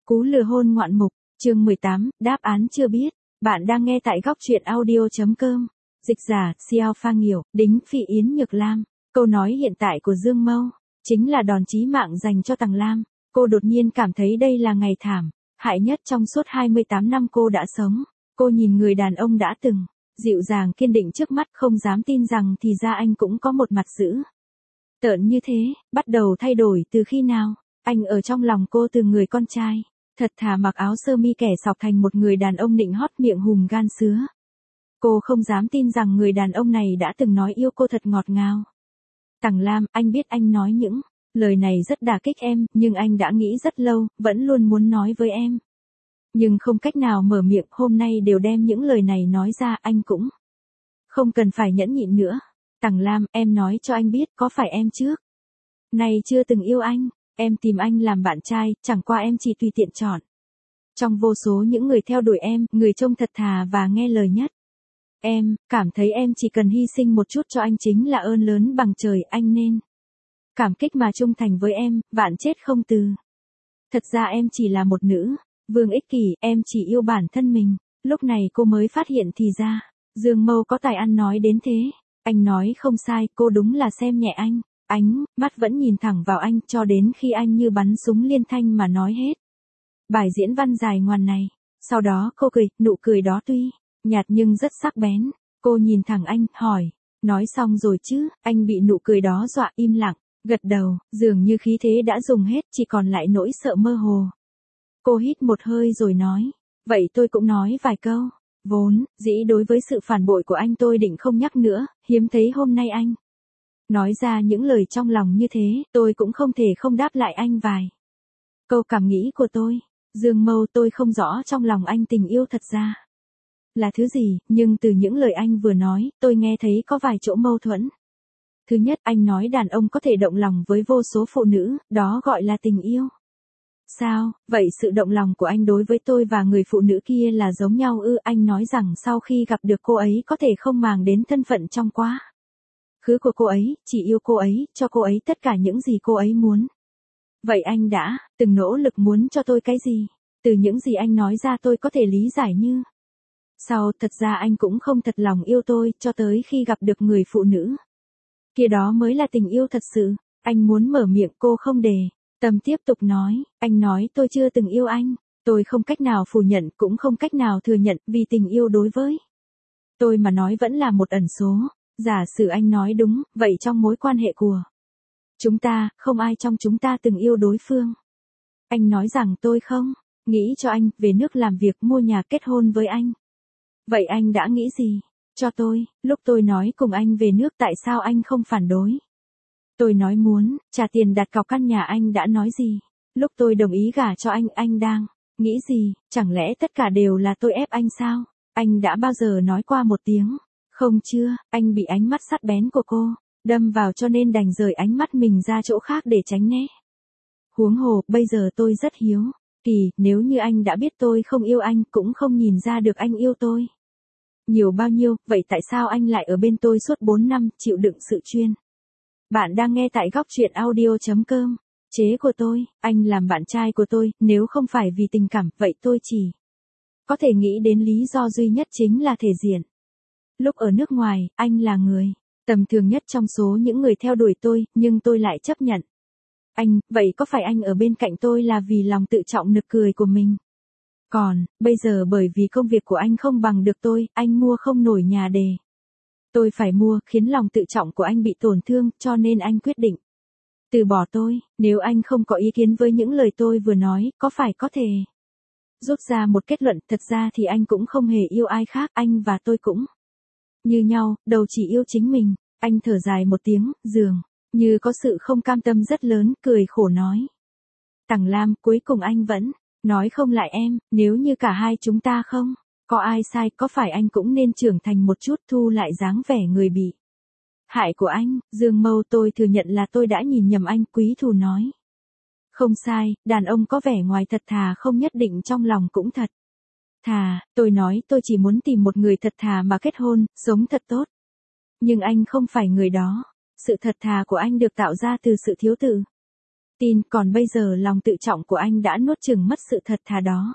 Cú lừa hôn ngoạn mục, chương 18, đáp án chưa biết. Bạn đang nghe tại góc truyện audio.com. Dịch giả, Xiao Pha Nghiểu, đính Phi Yến Nhược Lam. Câu nói hiện tại của Dương Mâu, chính là đòn chí mạng dành cho Tằng Lam. Cô đột nhiên cảm thấy đây là ngày thảm, hại nhất trong suốt 28 năm cô đã sống. Cô nhìn người đàn ông đã từng, dịu dàng kiên định trước mắt, không dám tin rằng thì ra anh cũng có một mặt dữ tợn như thế. Bắt đầu thay đổi từ khi nào? Anh ở trong lòng cô từ người con trai thật thà mặc áo sơ mi kẻ sọc thành một người đàn ông nịnh hót miệng hùm gan sứa. Cô không dám tin rằng người đàn ông này đã từng nói yêu cô thật ngọt ngào. Tằng Lam, anh biết anh nói những lời này rất đả kích em, nhưng anh đã nghĩ rất lâu, vẫn luôn muốn nói với em. Nhưng không cách nào mở miệng, hôm nay đều đem những lời này nói ra, anh cũng không cần phải nhẫn nhịn nữa. Tằng Lam, em nói cho anh biết, có phải em trước nay chưa từng yêu anh? Em tìm anh làm bạn trai, chẳng qua em chỉ tùy tiện chọn trong vô số những người theo đuổi em, người trông thật thà và nghe lời nhất. Em cảm thấy em chỉ cần hy sinh một chút cho anh chính là ơn lớn bằng trời, anh nên cảm kích mà trung thành với em, vạn chết không từ. Thật ra em chỉ là một nữ vương ích kỷ, em chỉ yêu bản thân mình. Lúc này cô mới phát hiện thì ra Dương Mâu có tài ăn nói đến thế. Anh nói không sai, cô đúng là xem nhẹ anh. Ánh mắt vẫn nhìn thẳng vào anh cho đến khi anh như bắn súng liên thanh mà nói hết bài diễn văn dài ngoằng này. Sau đó cô cười, nụ cười đó tuy nhạt nhưng rất sắc bén. Cô nhìn thẳng anh, hỏi, nói xong rồi chứ? Anh bị nụ cười đó dọa im lặng, gật đầu, dường như khí thế đã dùng hết, chỉ còn lại nỗi sợ mơ hồ. Cô hít một hơi rồi nói, vậy tôi cũng nói vài câu. Vốn dĩ đối với sự phản bội của anh tôi định không nhắc nữa, hiếm thấy hôm nay anh nói ra những lời trong lòng như thế, tôi cũng không thể không đáp lại anh vài câu cảm nghĩ của tôi. Dương Mâu, tôi không rõ trong lòng anh tình yêu thật ra là thứ gì, nhưng từ những lời anh vừa nói, tôi nghe thấy có vài chỗ mâu thuẫn. Thứ nhất, anh nói đàn ông có thể động lòng với vô số phụ nữ, đó gọi là tình yêu. Sao, vậy sự động lòng của anh đối với tôi và người phụ nữ kia là giống nhau ư? Anh nói rằng sau khi gặp được cô ấy có thể không màng đến thân phận trong quá khứ của cô ấy, chỉ yêu cô ấy, cho cô ấy tất cả những gì cô ấy muốn. Vậy anh đã từng nỗ lực muốn cho tôi cái gì? Từ những gì anh nói ra tôi có thể lý giải như sau, thật ra anh cũng không thật lòng yêu tôi, cho tới khi gặp được người phụ nữ kia, đó mới là tình yêu thật sự. Anh muốn mở miệng, cô không để tâm tiếp tục nói. Anh nói tôi chưa từng yêu anh, tôi không cách nào phủ nhận, cũng không cách nào thừa nhận, vì tình yêu đối với tôi mà nói vẫn là một ẩn số. Giả sử anh nói đúng, vậy trong mối quan hệ của chúng ta, không ai trong chúng ta từng yêu đối phương. Anh nói rằng tôi không nghĩ cho anh, về nước làm việc, mua nhà, kết hôn với anh. Vậy anh đã nghĩ gì cho tôi? Lúc tôi nói cùng anh về nước, tại sao anh không phản đối? Tôi nói muốn trả tiền đặt cọc căn nhà, anh đã nói gì? Lúc tôi đồng ý gả cho anh đang nghĩ gì? Chẳng lẽ tất cả đều là tôi ép anh sao? Anh đã bao giờ nói qua một tiếng không chưa? Anh bị ánh mắt sắc bén của cô đâm vào cho nên đành rời ánh mắt mình ra chỗ khác để tránh né. Huống hồ, bây giờ tôi rất hiếu kỳ, nếu như anh đã biết tôi không yêu anh, cũng không nhìn ra được anh yêu tôi nhiều bao nhiêu, vậy tại sao anh lại ở bên tôi suốt 4 năm, chịu đựng sự chuyên? Bạn đang nghe tại góc truyện audio.com. Chế của tôi, anh làm bạn trai của tôi, nếu không phải vì tình cảm, vậy tôi chỉ có thể nghĩ đến lý do duy nhất chính là thể diện. Lúc ở nước ngoài, anh là người tầm thường nhất trong số những người theo đuổi tôi, nhưng tôi lại chấp nhận anh, vậy có phải anh ở bên cạnh tôi là vì lòng tự trọng nực cười của mình? Còn, bây giờ bởi vì công việc của anh không bằng được tôi, anh mua không nổi nhà để tôi phải mua, khiến lòng tự trọng của anh bị tổn thương, cho nên anh quyết định từ bỏ tôi. Nếu anh không có ý kiến với những lời tôi vừa nói, có phải có thể rút ra một kết luận, thật ra thì anh cũng không hề yêu ai khác, anh và tôi cũng như nhau, đầu chỉ yêu chính mình. Anh thở dài một tiếng, dường như có sự không cam tâm rất lớn, cười khổ nói. Tằng Lam, cuối cùng anh vẫn nói không lại em, nếu như cả hai chúng ta không có ai sai, có phải anh cũng nên trưởng thành một chút, thu lại dáng vẻ người bị hại của anh? Dương Mâu, tôi thừa nhận là tôi đã nhìn nhầm anh. Quý Thù nói. Không sai, đàn ông có vẻ ngoài thật thà không nhất định trong lòng cũng thật thà. Tôi nói tôi chỉ muốn tìm một người thật thà mà kết hôn, sống thật tốt. Nhưng anh không phải người đó. Sự thật thà của anh được tạo ra từ sự thiếu tự Tin, còn bây giờ lòng tự trọng của anh đã nuốt chửng mất sự thật thà đó.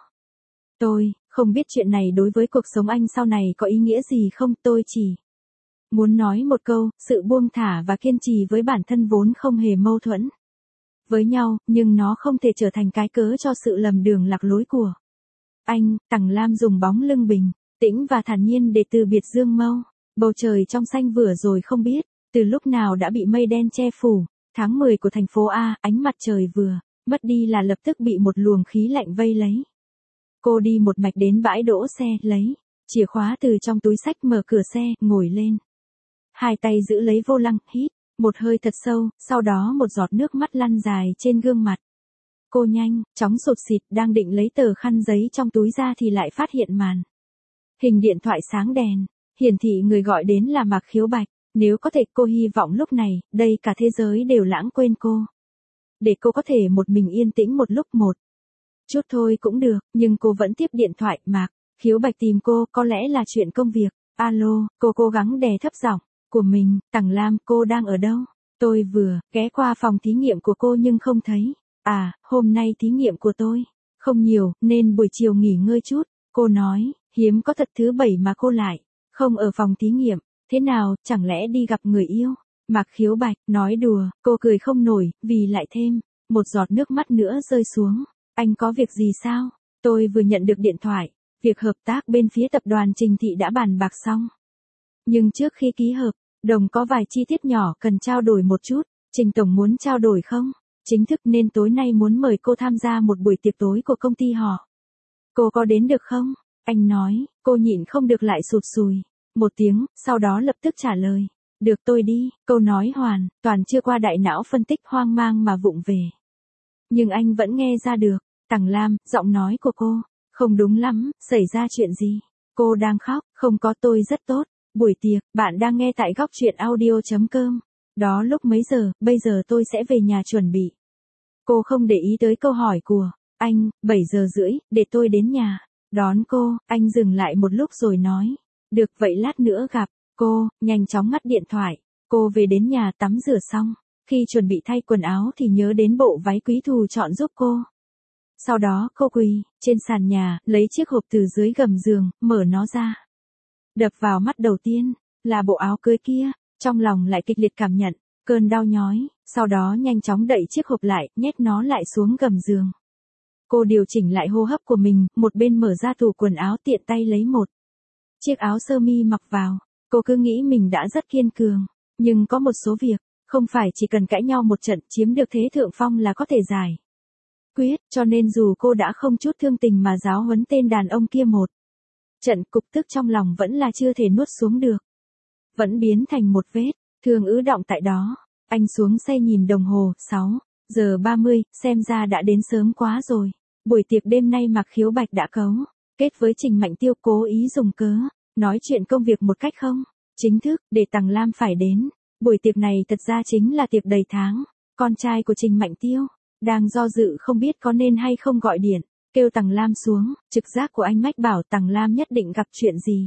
Tôi không biết chuyện này đối với cuộc sống anh sau này có ý nghĩa gì không, tôi chỉ muốn nói một câu, sự buông thả và kiên trì với bản thân vốn không hề mâu thuẫn với nhau, nhưng nó không thể trở thành cái cớ cho sự lầm đường lạc lối của anh. Tằng Lam dùng bóng lưng bình tĩnh và thản nhiên để từ biệt Dương Mâu. Bầu trời trong xanh vừa rồi không biết từ lúc nào đã bị mây đen che phủ. Tháng 10 của thành phố A, ánh mặt trời vừa mất đi là lập tức bị một luồng khí lạnh vây lấy. Cô đi một mạch đến bãi đỗ xe, lấy chìa khóa từ trong túi xách, mở cửa xe, ngồi lên. Hai tay giữ lấy vô lăng, hít một hơi thật sâu, sau đó một giọt nước mắt lăn dài trên gương mặt. Cô nhanh chóng sụt sịt, đang định lấy tờ khăn giấy trong túi ra thì lại phát hiện màn hình điện thoại sáng đèn, hiển thị người gọi đến là Mạc Khiếu Bạch. Nếu có thể, cô hy vọng lúc này, đây cả thế giới đều lãng quên cô. Để cô có thể một mình yên tĩnh một lúc một chút thôi cũng được, nhưng cô vẫn tiếp điện thoại. Mạc Khiếu Bạch tìm cô, có lẽ là chuyện công việc. Alo, cô cố gắng đè thấp giọng của mình. Tằng Lam, cô đang ở đâu? Tôi vừa ghé qua phòng thí nghiệm của cô nhưng không thấy. À, hôm nay thí nghiệm của tôi không nhiều, nên buổi chiều nghỉ ngơi chút. Cô nói, hiếm có thật thứ bảy mà cô lại không ở phòng thí nghiệm. Thế nào, chẳng lẽ đi gặp người yêu? Mạc Khiếu Bạch nói đùa, cô cười không nổi, vì lại thêm một giọt nước mắt nữa rơi xuống. Anh có việc gì sao? Tôi vừa nhận được điện thoại, việc hợp tác bên phía tập đoàn Trình Thị đã bàn bạc xong. Nhưng trước khi ký hợp đồng có vài chi tiết nhỏ cần trao đổi một chút. Trình Tổng muốn trao đổi không? Chính thức, nên tối nay muốn mời cô tham gia một buổi tiệc tối của công ty họ. Cô có đến được không? Anh nói. Cô nhịn không được lại sụt sùi một tiếng, sau đó lập tức trả lời. Được, tôi đi. Câu nói hoàn toàn chưa qua đại não phân tích, hoang mang mà vụng về. Nhưng anh vẫn nghe ra được. Tằng Lam, giọng nói của cô không đúng lắm, xảy ra chuyện gì? Cô đang khóc. Không có, tôi rất tốt. Buổi tiệc, bạn đang nghe tại góc truyện audio.com. Đó lúc mấy giờ? Bây giờ tôi sẽ về nhà chuẩn bị. Cô không để ý tới câu hỏi của anh. 7 giờ rưỡi, để tôi đến nhà đón cô. Anh dừng lại một lúc rồi nói. Được, vậy lát nữa gặp. Cô nhanh chóng ngắt điện thoại. Cô về đến nhà, tắm rửa xong. Khi chuẩn bị thay quần áo thì nhớ đến bộ váy quý thù chọn giúp cô. Sau đó cô quỳ trên sàn nhà, lấy chiếc hộp từ dưới gầm giường, mở nó ra. Đập vào mắt đầu tiên là bộ áo cưới kia. Trong lòng lại kịch liệt cảm nhận cơn đau nhói. Sau đó nhanh chóng đậy chiếc hộp lại, nhét nó lại xuống gầm giường. Cô điều chỉnh lại hô hấp của mình, một bên mở ra tủ quần áo, tiện tay lấy một chiếc áo sơ mi mặc vào. Cô cứ nghĩ mình đã rất kiên cường, nhưng có một số việc không phải chỉ cần cãi nhau một trận, chiếm được thế thượng phong là có thể giải quyết, cho nên dù cô đã không chút thương tình mà giáo huấn tên đàn ông kia một trận, cục tức trong lòng vẫn là chưa thể nuốt xuống được. Vẫn biến thành một vết thương ứ đọng tại đó. Anh xuống xe nhìn đồng hồ, 6 giờ 30, xem ra đã đến sớm quá rồi. Buổi tiệc đêm nay Mạc Khiếu Bạch đã cấu kết với Trình Mạnh Tiêu, cố ý dùng cớ nói chuyện công việc một cách không chính thức để Tằng Lam phải đến. Buổi tiệc này thật ra chính là tiệc đầy tháng. Con trai của Trình Mạnh Tiêu đang do dự không biết có nên hay không gọi điện kêu Tằng Lam xuống. Trực giác của anh mách bảo Tằng Lam nhất định gặp chuyện gì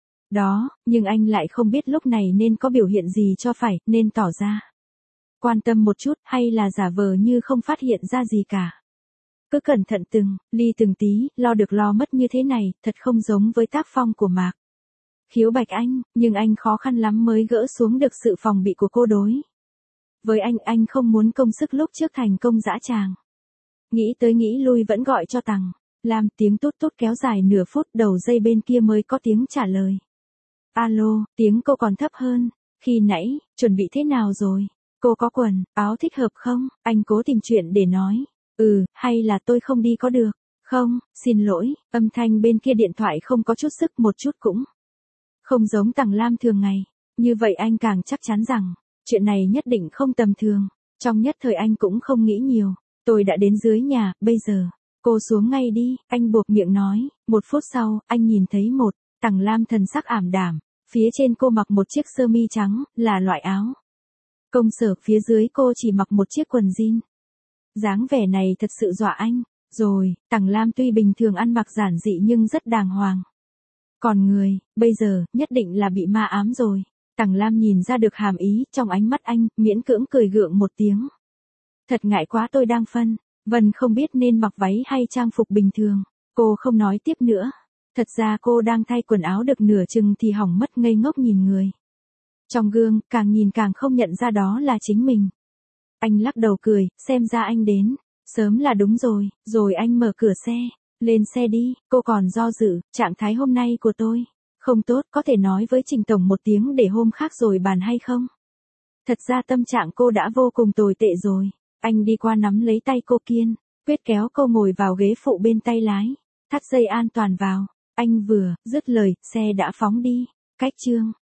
đó, nhưng anh lại không biết lúc này nên có biểu hiện gì cho phải, nên tỏ ra quan tâm một chút hay là giả vờ như không phát hiện ra gì cả. Cứ cẩn thận từng ly từng tí, lo được lo mất như thế này, thật không giống với tác phong của Mạc Khiếu Bạch anh, nhưng anh khó khăn lắm mới gỡ xuống được sự phòng bị của cô đối với anh không muốn công sức lúc trước thành công dã tràng. Nghĩ tới nghĩ lui vẫn gọi cho Tằng Lam, tiếng tút tút kéo dài nửa phút, đầu dây bên kia mới có tiếng trả lời. Alo, tiếng cô còn thấp hơn khi nãy. Chuẩn bị thế nào rồi? Cô có quần áo thích hợp không? Anh cố tìm chuyện để nói. Hay là tôi không đi có được không? Xin lỗi. Âm thanh bên kia điện thoại không có chút sức một chút cũng không giống Tằng Lam thường ngày. Như vậy anh càng chắc chắn rằng chuyện này nhất định không tầm thường. Trong nhất thời anh cũng không nghĩ nhiều. Tôi đã đến dưới nhà, bây giờ cô xuống ngay đi. Anh buộc miệng nói. Một phút sau, anh nhìn thấy một Tằng Lam thần sắc ảm đạm. Phía trên cô mặc một chiếc sơ mi trắng, là loại áo công sở, phía dưới cô chỉ mặc một chiếc quần jean. Dáng vẻ này thật sự dọa anh. Rồi, Tằng Lam tuy bình thường ăn mặc giản dị nhưng rất đàng hoàng. Còn người, bây giờ, nhất định là bị ma ám rồi. Tằng Lam nhìn ra được hàm ý trong ánh mắt anh, miễn cưỡng cười gượng một tiếng. Thật ngại quá tôi đang phân. Vân không biết nên mặc váy hay trang phục bình thường. Cô không nói tiếp nữa. Thật ra cô đang thay quần áo được nửa chừng thì hỏng mất ngây ngốc nhìn người. Trong gương, càng nhìn càng không nhận ra đó là chính mình. Anh lắc đầu cười, xem ra anh đến. Sớm là đúng rồi, rồi anh mở cửa xe. Lên xe đi, cô còn do dự, trạng thái hôm nay của tôi. Không tốt, có thể nói với Trình Tổng một tiếng để hôm khác rồi bàn hay không? Thật ra tâm trạng cô đã vô cùng tồi tệ rồi. Anh đi qua nắm lấy tay cô Kiên, quyết kéo cô ngồi vào ghế phụ bên tay lái. Thắt dây an toàn vào. Anh vừa dứt lời, xe đã phóng đi. Cách chương